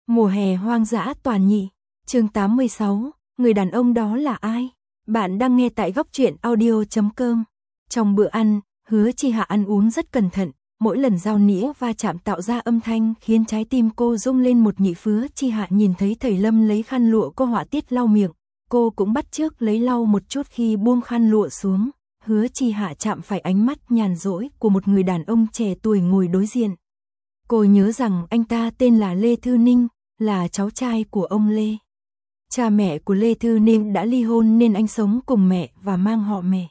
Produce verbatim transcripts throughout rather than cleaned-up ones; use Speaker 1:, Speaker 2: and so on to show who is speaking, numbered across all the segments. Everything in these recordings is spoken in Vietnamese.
Speaker 1: Mùa hè hoang dã toàn nhị, chương tám mươi sáu, người đàn ông đó là ai? Bạn đang nghe tại góc truyện audio chấm com. Trong bữa ăn, Hứa Chi Hạ ăn uống rất cẩn thận, mỗi lần dao nĩa va chạm tạo ra âm thanh khiến trái tim cô rung lên một nhịp. Hứa Chi Hạ nhìn thấy thầy Lâm lấy khăn lụa cô họa tiết lau miệng, cô cũng bắt chước lấy lau một chút. Khi buông khăn lụa xuống, Hứa Chi Hạ chạm phải ánh mắt nhàn rỗi của một người đàn ông trẻ tuổi ngồi đối diện. Cô nhớ rằng anh ta tên là Lê Thư Ninh, là cháu trai của ông Lê. Cha mẹ của Lê Thư Ninh đã ly hôn nên anh sống cùng mẹ và mang họ mẹ.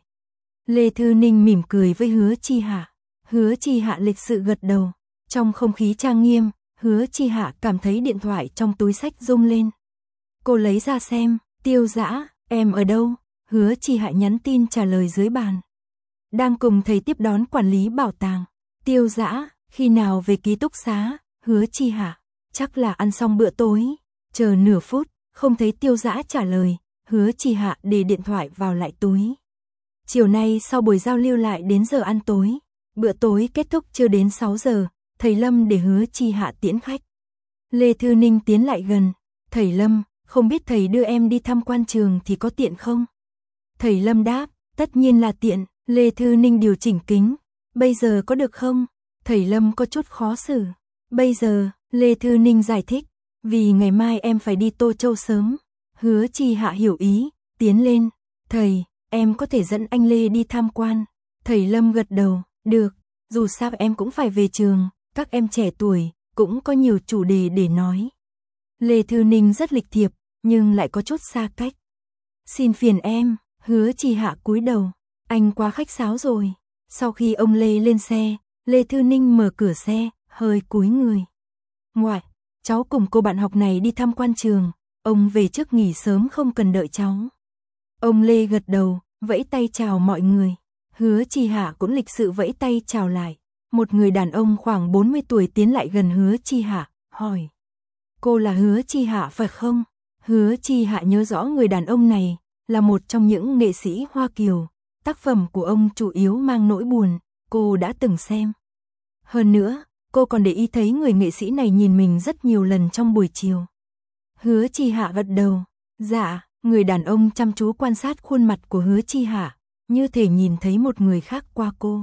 Speaker 1: Lê Thư Ninh mỉm cười với Hứa Chi Hạ. Hứa Chi Hạ lịch sự gật đầu. Trong không khí trang nghiêm, Hứa Chi Hạ cảm thấy điện thoại trong túi xách rung lên. Cô lấy ra xem, Tiêu Dã, em ở đâu? Hứa Chi Hạ nhắn tin trả lời dưới bàn. Đang cùng thầy tiếp đón quản lý bảo tàng. Tiêu Dã, khi nào về ký túc xá? Hứa Chi Hạ, chắc là ăn xong bữa tối. Chờ nửa phút, không thấy Tiêu Dã trả lời, Hứa Chi Hạ để điện thoại vào lại túi. Chiều nay sau buổi giao lưu lại đến giờ ăn tối. Bữa tối kết thúc chưa đến sáu giờ, thầy Lâm để Hứa Chi Hạ tiễn khách. Lê Thư Ninh tiến lại gần. Thầy Lâm, không biết thầy đưa em đi tham quan trường thì có tiện không? Thầy Lâm đáp, tất nhiên là tiện. Lê Thư Ninh điều chỉnh kính. Bây giờ có được không? Thầy Lâm có chút khó xử. Bây giờ, Lê Thư Ninh giải thích, vì ngày mai em phải đi Tô Châu sớm. Hứa Chi Hạ hiểu ý, tiến lên. Thầy, em có thể dẫn anh Lê đi tham quan. Thầy Lâm gật đầu, được, dù sao em cũng phải về trường, các em trẻ tuổi, cũng có nhiều chủ đề để nói. Lê Thư Ninh rất lịch thiệp, nhưng lại có chút xa cách. Xin phiền em. Hứa Chi Hạ cúi đầu, anh quá khách sáo rồi. Sau khi ông Lê lên xe, Lê Thư Ninh mở cửa xe, hơi cúi người. Ngoại, cháu cùng cô bạn học này đi tham quan trường, ông về trước nghỉ sớm không cần đợi cháu. Ông Lê gật đầu, vẫy tay chào mọi người. Hứa Chi Hạ cũng lịch sự vẫy tay chào lại. Một người đàn ông khoảng bốn mươi tuổi tiến lại gần Hứa Chi Hạ, hỏi. Cô là Hứa Chi Hạ phải không? Hứa Chi Hạ nhớ rõ người đàn ông này là một trong những nghệ sĩ Hoa Kiều. Tác phẩm của ông chủ yếu mang nỗi buồn, cô đã từng xem. Hơn nữa, cô còn để ý thấy người nghệ sĩ này nhìn mình rất nhiều lần trong buổi chiều. Hứa Chi Hạ gật đầu. Dạ, người đàn ông chăm chú quan sát khuôn mặt của Hứa Chi Hạ, như thể nhìn thấy một người khác qua cô.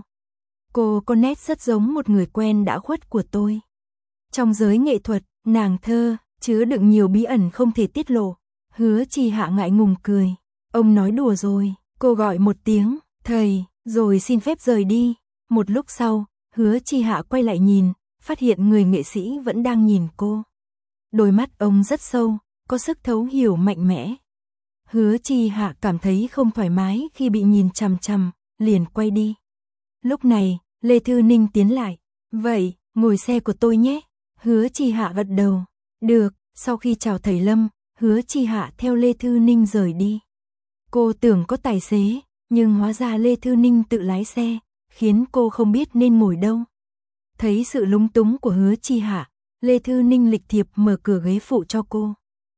Speaker 1: Cô có nét rất giống một người quen đã khuất của tôi. Trong giới nghệ thuật, nàng thơ, chứa đựng nhiều bí ẩn không thể tiết lộ. Hứa Chi Hạ ngại ngùng cười. Ông nói đùa rồi. Cô gọi một tiếng, thầy, rồi xin phép rời đi. Một lúc sau, Hứa Chi Hạ quay lại nhìn, phát hiện người nghệ sĩ vẫn đang nhìn cô. Đôi mắt ông rất sâu, có sức thấu hiểu mạnh mẽ. Hứa Chi Hạ cảm thấy không thoải mái khi bị nhìn chằm chằm, liền quay đi. Lúc này, Lê Thư Ninh tiến lại. Vậy, ngồi xe của tôi nhé. Hứa Chi Hạ gật đầu. Được, sau khi chào thầy Lâm, Hứa Chi Hạ theo Lê Thư Ninh rời đi. Cô tưởng có tài xế, nhưng hóa ra Lê Thư Ninh tự lái xe, khiến cô không biết nên ngồi đâu. Thấy sự lúng túng của Hứa Chi Hạ, Lê Thư Ninh lịch thiệp mở cửa ghế phụ cho cô.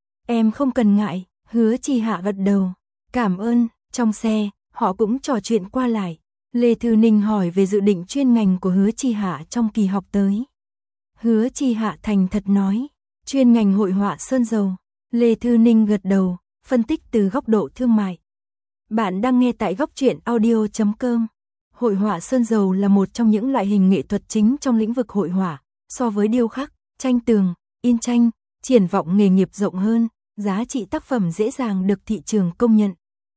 Speaker 1: Em không cần ngại. Hứa Chi Hạ gật đầu. Cảm ơn. Trong xe, họ cũng trò chuyện qua lại. Lê Thư Ninh hỏi về dự định chuyên ngành của Hứa Chi Hạ trong kỳ học tới. Hứa Chi Hạ thành thật nói, chuyên ngành hội họa sơn dầu. Lê Thư Ninh gật đầu, phân tích từ góc độ thương mại. Bạn đang nghe tại góc truyện audio chấm com. Hội họa sơn dầu là một trong những loại hình nghệ thuật chính trong lĩnh vực hội họa. So với điêu khắc, tranh tường, in tranh, triển vọng nghề nghiệp rộng hơn, giá trị tác phẩm dễ dàng được thị trường công nhận.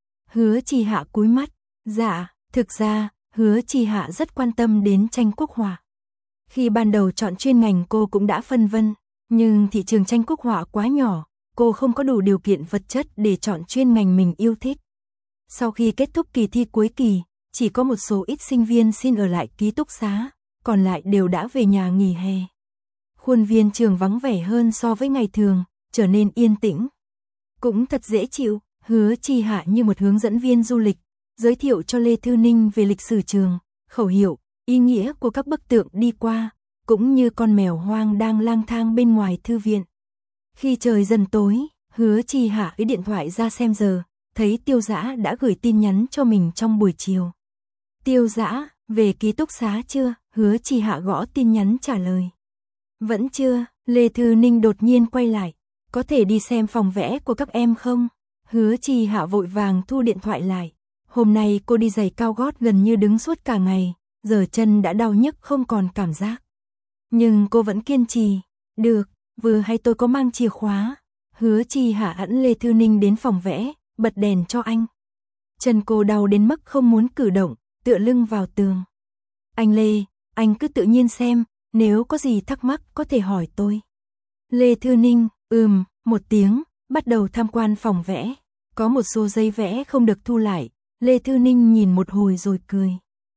Speaker 1: Hứa Chi Hạ cúi mắt. Dạ, thực ra, Hứa Chi Hạ rất quan tâm đến tranh quốc họa. Khi ban đầu chọn chuyên ngành cô cũng đã phân vân, nhưng thị trường tranh quốc họa quá nhỏ, cô không có đủ điều kiện vật chất để chọn chuyên ngành mình yêu thích. Sau khi kết thúc kỳ thi cuối kỳ, chỉ có một số ít sinh viên xin ở lại ký túc xá, còn lại đều đã về nhà nghỉ hè. Khuôn viên trường vắng vẻ hơn so với ngày thường, trở nên yên tĩnh. Cũng thật dễ chịu. Hứa Chi Hạ như một hướng dẫn viên du lịch, giới thiệu cho Lê Thư Ninh về lịch sử trường, khẩu hiệu, ý nghĩa của các bức tượng đi qua, cũng như con mèo hoang đang lang thang bên ngoài thư viện. Khi trời dần tối, Hứa Chi Hạ lấy điện thoại ra xem giờ, thấy Tiêu Dã đã gửi tin nhắn cho mình trong buổi chiều. Tiêu Dã, về ký túc xá chưa? Hứa Chi Hạ gõ tin nhắn trả lời. Vẫn chưa, Lê Thư Ninh đột nhiên quay lại. Có thể đi xem phòng vẽ của các em không? Hứa Chi Hạ vội vàng thu điện thoại lại. Hôm nay cô đi giày cao gót gần như đứng suốt cả ngày, giờ chân đã đau nhức không còn cảm giác. Nhưng cô vẫn kiên trì. Được, vừa hay tôi có mang chìa khóa. Hứa Chi Hạ dẫn Lê Thư Ninh đến phòng vẽ, bật đèn cho anh. Chân cô đau đến mức không muốn cử động, tựa lưng vào tường. Anh Lê, anh cứ tự nhiên xem, nếu có gì thắc mắc có thể hỏi tôi. Lê Thư Ninh, ừm, một tiếng, bắt đầu tham quan phòng vẽ. Có một số giấy vẽ không được thu lại, Lê Thư Ninh nhìn một hồi rồi cười.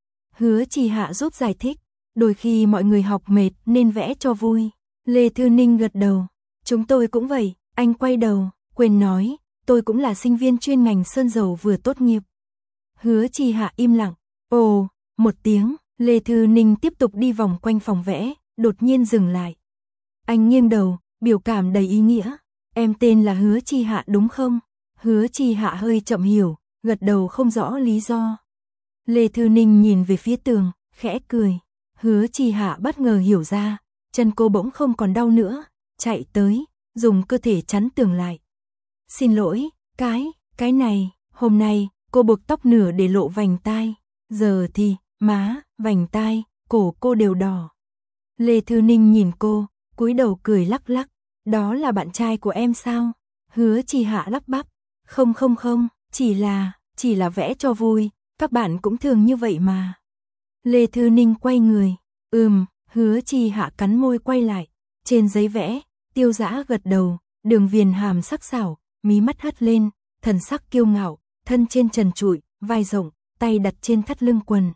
Speaker 1: Hứa Chi Hạ giúp giải thích, đôi khi mọi người học mệt nên vẽ cho vui. Lê Thư Ninh gật đầu, chúng tôi cũng vậy. Anh quay đầu, quên nói, tôi cũng là sinh viên chuyên ngành sơn dầu vừa tốt nghiệp. Hứa Chi Hạ im lặng, ồ, một tiếng, Lê Thư Ninh tiếp tục đi vòng quanh phòng vẽ, đột nhiên dừng lại. Anh nghiêng đầu, biểu cảm đầy ý nghĩa, em tên là Hứa Chi Hạ đúng không? Hứa Chi Hạ hơi chậm hiểu, gật đầu không rõ lý do. Lê Thư Ninh nhìn về phía tường, khẽ cười. Hứa Chi Hạ bất ngờ hiểu ra, chân cô bỗng không còn đau nữa, chạy tới, dùng cơ thể chắn tường lại. Xin lỗi, cái, cái này, hôm nay, cô buộc tóc nửa để lộ vành tai, giờ thì, má, vành tai, cổ cô đều đỏ. Lê Thư Ninh nhìn cô, cúi đầu cười lắc lắc, đó là bạn trai của em sao? Hứa Chi Hạ lắp bắp, không không không, chỉ là, chỉ là vẽ cho vui, các bạn cũng thường như vậy mà. Lê Thư Ninh quay người, ừm, Hứa Chi Hạ cắn môi quay lại, trên giấy vẽ, Tiêu Dã gật đầu, đường viền hàm sắc sảo, mí mắt hất lên, thần sắc kiêu ngạo, thân trên trần trụi, vai rộng, tay đặt trên thắt lưng quần.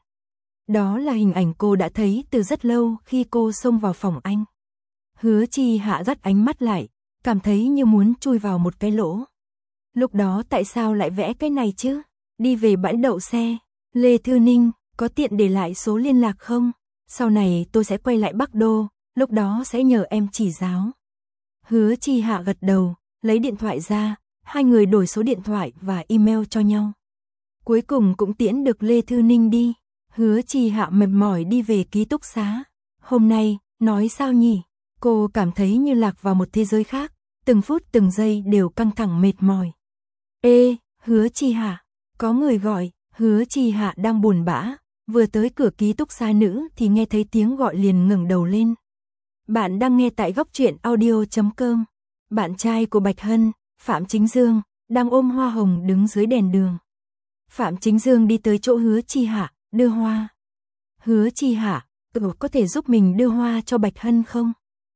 Speaker 1: Đó là hình ảnh cô đã thấy từ rất lâu khi cô xông vào phòng anh. Hứa Chi Hạ dắt ánh mắt lại, cảm thấy như muốn chui vào một cái lỗ. Lúc đó tại sao lại vẽ cái này chứ? Đi về bãi đậu xe. Lê Thư Ninh, có tiện để lại số liên lạc không? Sau này tôi sẽ quay lại Bắc Đô, lúc đó sẽ nhờ em chỉ giáo. Hứa Chi Hạ gật đầu, lấy điện thoại ra, hai người đổi số điện thoại và email cho nhau. Cuối cùng cũng tiễn được Lê Thư Ninh đi. Hứa Chi Hạ mệt mỏi đi về ký túc xá. Hôm nay, nói sao nhỉ? Cô cảm thấy như lạc vào một thế giới khác, từng phút từng giây đều căng thẳng mệt mỏi. Ê, Hứa Chi Hạ, có người gọi. Hứa Chi Hạ đang buồn bã, vừa tới cửa ký túc xá nữ thì nghe thấy tiếng gọi liền ngẩng đầu lên. Bạn đang nghe tại góc truyện audio chấm com. Bạn trai của Bạch Hân, Phạm Chính Dương, đang ôm hoa hồng đứng dưới đèn đường. Phạm Chính Dương đi tới chỗ Hứa Chi Hạ, đưa hoa. Hứa Chi Hạ, ừ, có thể giúp mình đưa hoa cho Bạch Hân không?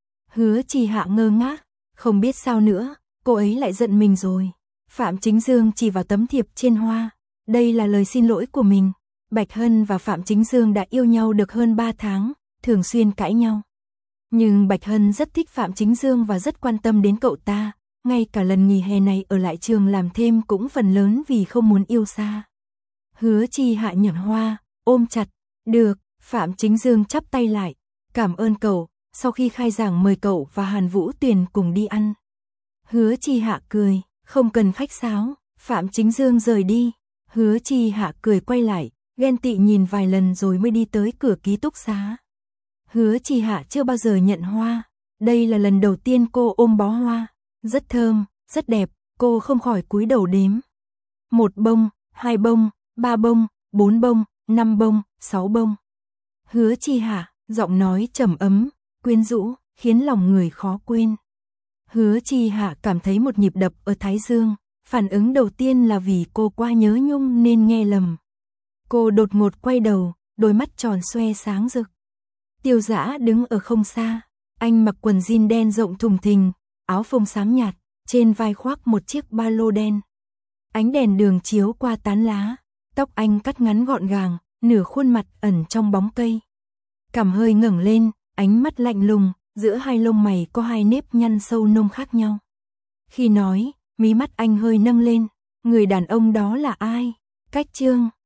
Speaker 1: Hứa Chi Hạ ngơ ngác, không biết sao nữa, cô ấy lại giận mình rồi. Phạm Chính Dương chỉ vào tấm thiệp trên hoa. Đây là lời xin lỗi của mình. Bạch Hân và Phạm Chính Dương đã yêu nhau được hơn ba tháng, thường xuyên cãi nhau. Nhưng Bạch Hân rất thích Phạm Chính Dương và rất quan tâm đến cậu ta, ngay cả lần nghỉ hè này ở lại trường làm thêm cũng phần lớn vì không muốn yêu xa. Hứa Chi Hạ nhận hoa, ôm chặt, được, Phạm Chính Dương chắp tay lại, cảm ơn cậu, sau khi khai giảng mời cậu và Hàn Vũ Tuyền cùng đi ăn. Hứa Chi Hạ cười, không cần khách sáo, Phạm Chính Dương rời đi. Hứa Chi Hạ cười quay lại, ghen tị nhìn vài lần rồi mới đi tới cửa ký túc xá. Hứa Chi Hạ chưa bao giờ nhận hoa, đây là lần đầu tiên cô ôm bó hoa, rất thơm, rất đẹp, cô không khỏi cúi đầu đếm. Một bông, hai bông, ba bông, bốn bông, năm bông, sáu bông. Hứa Chi Hạ, giọng nói trầm ấm, quyến rũ, khiến lòng người khó quên. Hứa Chi Hạ cảm thấy một nhịp đập ở thái dương. Phản ứng đầu tiên là vì cô quá nhớ nhung nên nghe lầm. Cô đột ngột quay đầu, đôi mắt tròn xoe sáng rực. Tiêu Dã đứng ở không xa, anh mặc quần jean đen rộng thùng thình, áo phông xám nhạt, trên vai khoác một chiếc ba lô đen. Ánh đèn đường chiếu qua tán lá, tóc anh cắt ngắn gọn gàng, nửa khuôn mặt ẩn trong bóng cây. Cằm hơi ngẩng lên, ánh mắt lạnh lùng, giữa hai lông mày có hai nếp nhăn sâu nông khác nhau. Khi nói, mí mắt anh hơi nâng lên, người đàn ông đó là ai? Cách Trương,